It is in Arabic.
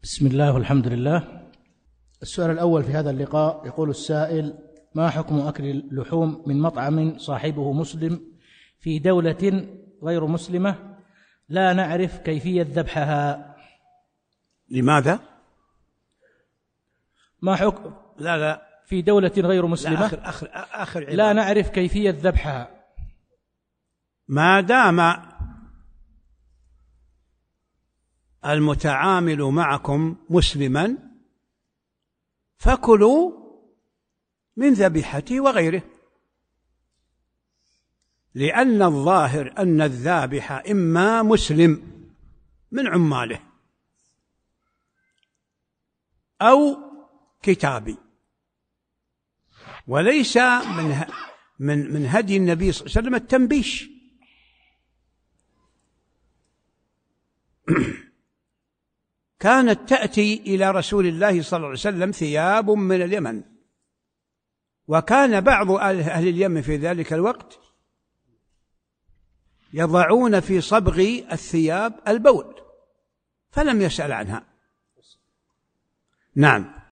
بسم الله والحمد لله. السؤال الأول في هذا اللقاء، يقول السائل: ما حكم أكل اللحوم من مطعم صاحبه مسلم في دولة غير مسلمة لا نعرف كيفية ذبحها؟ لماذا؟ ما حكم لا في دولة غير مسلمة آخر لا نعرف كيفية ذبحها. ما دام المتعامل معكم مسلما فكلوا من ذبيحته وغيره، لأن الظاهر أن الذابح إما مسلم من عماله أو كتابي، وليس من هدي النبي صلى الله عليه وسلم التنبيش. كانت تأتي إلى رسول الله صلى الله عليه وسلم ثياب من اليمن، وكان بعض أهل اليمن في ذلك الوقت يضعون في صبغ الثياب البول، فلم يسأل عنها. نعم.